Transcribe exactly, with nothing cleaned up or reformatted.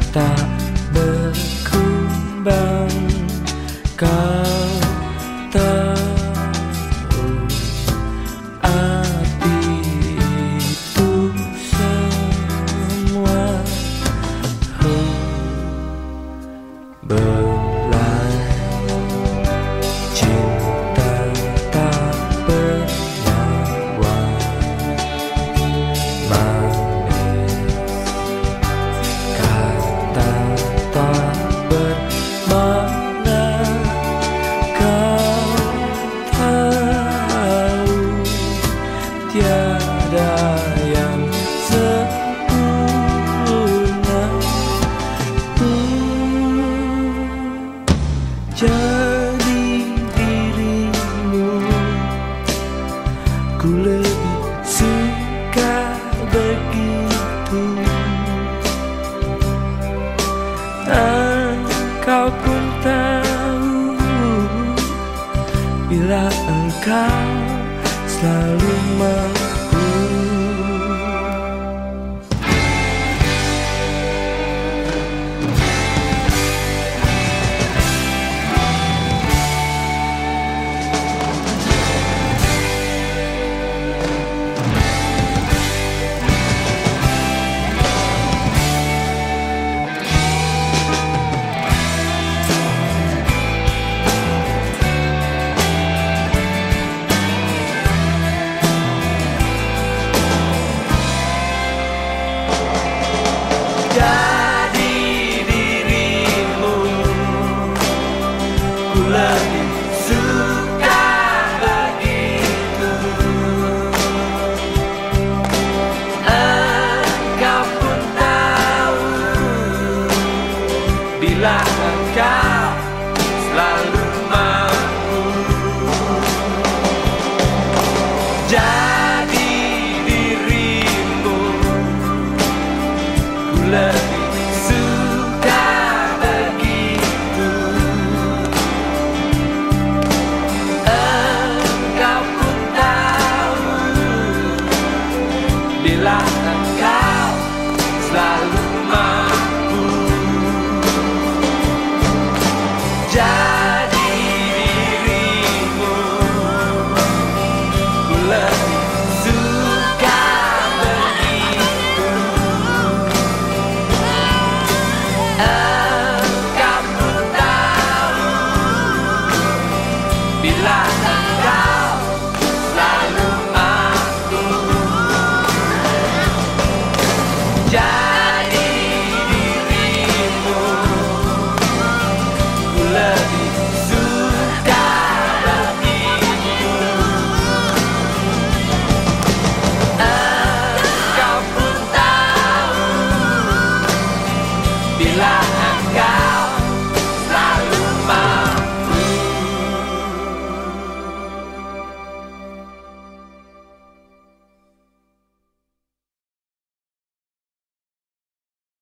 tak berkembang. Kau tahu arti itu semua. Oh, belai cinta tak bernyawa, manis kata tak bermakna. Kau tahu tiada yang sempurna. Hmm, jadi dirimu ku lebih suka begitu. Engkau pun tahu bila engkau selalu mampu. Jadi dirimu ku lebih suka begitu. Engkau pun tahu bila engkau selalu mampu. Jadi dirimu ku lebih suka begitu. Engkau pun tahu bila engkau selalu mampu. Jadi dirimu ku lebih suka begitu. Engkau pun tahu bila engkau selalu mampu. Jadi dirimu ku lebih suka begitu. Engkau pun tahu bila